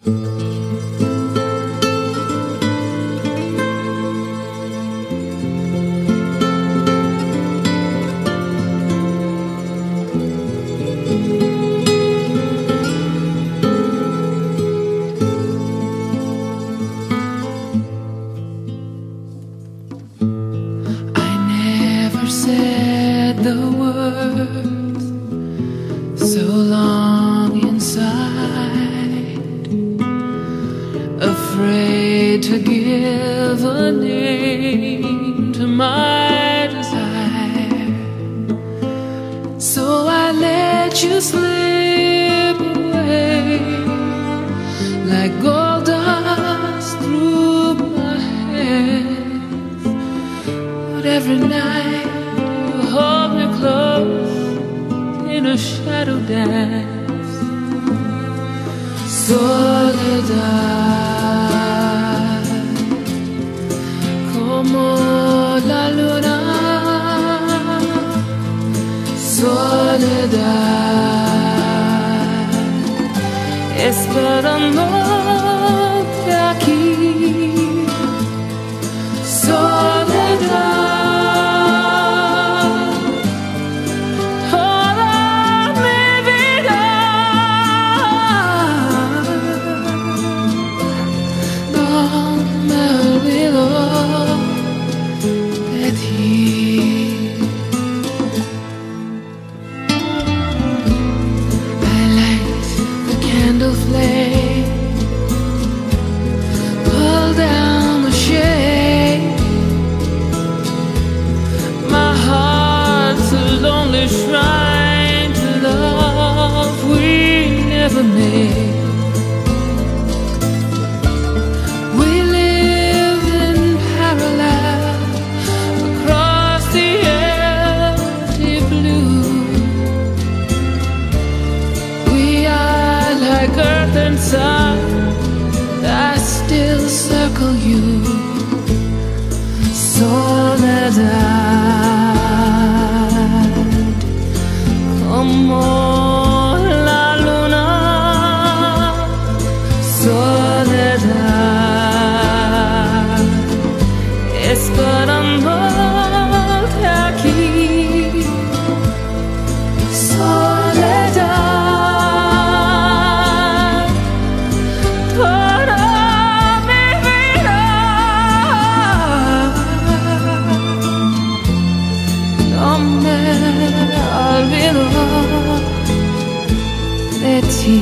Said the words so long inside, afraid to give a name to my desire. So I let you slip away like gold dust through my hands. But every night hold me close in a shadow dance. Soledad, como la luna. Soledad, esperándote aquí. Soledad, flame, pull down the shade. My heart's a lonely shrine to love we never made. We live in parallel across the empty blue. We are like earth and sun, I still circle you. Soledad, como la luna. Soledad, esperándote aquí. Soledad, toda mi vida. No me olvido de ti.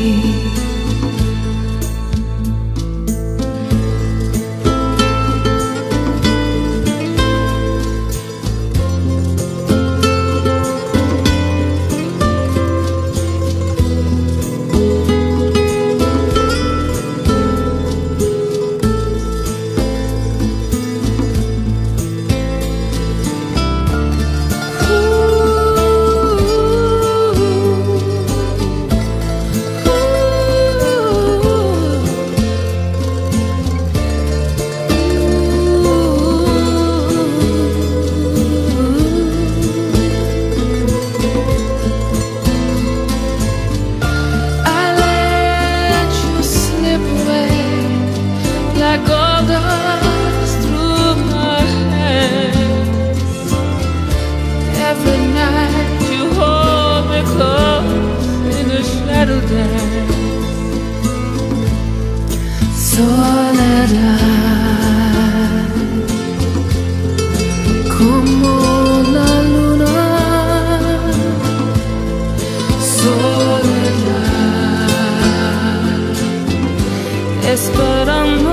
Like gold dust through my hands. Every night you hold me close in a shadow dance. Soledad, como la luna. Soledad, esperando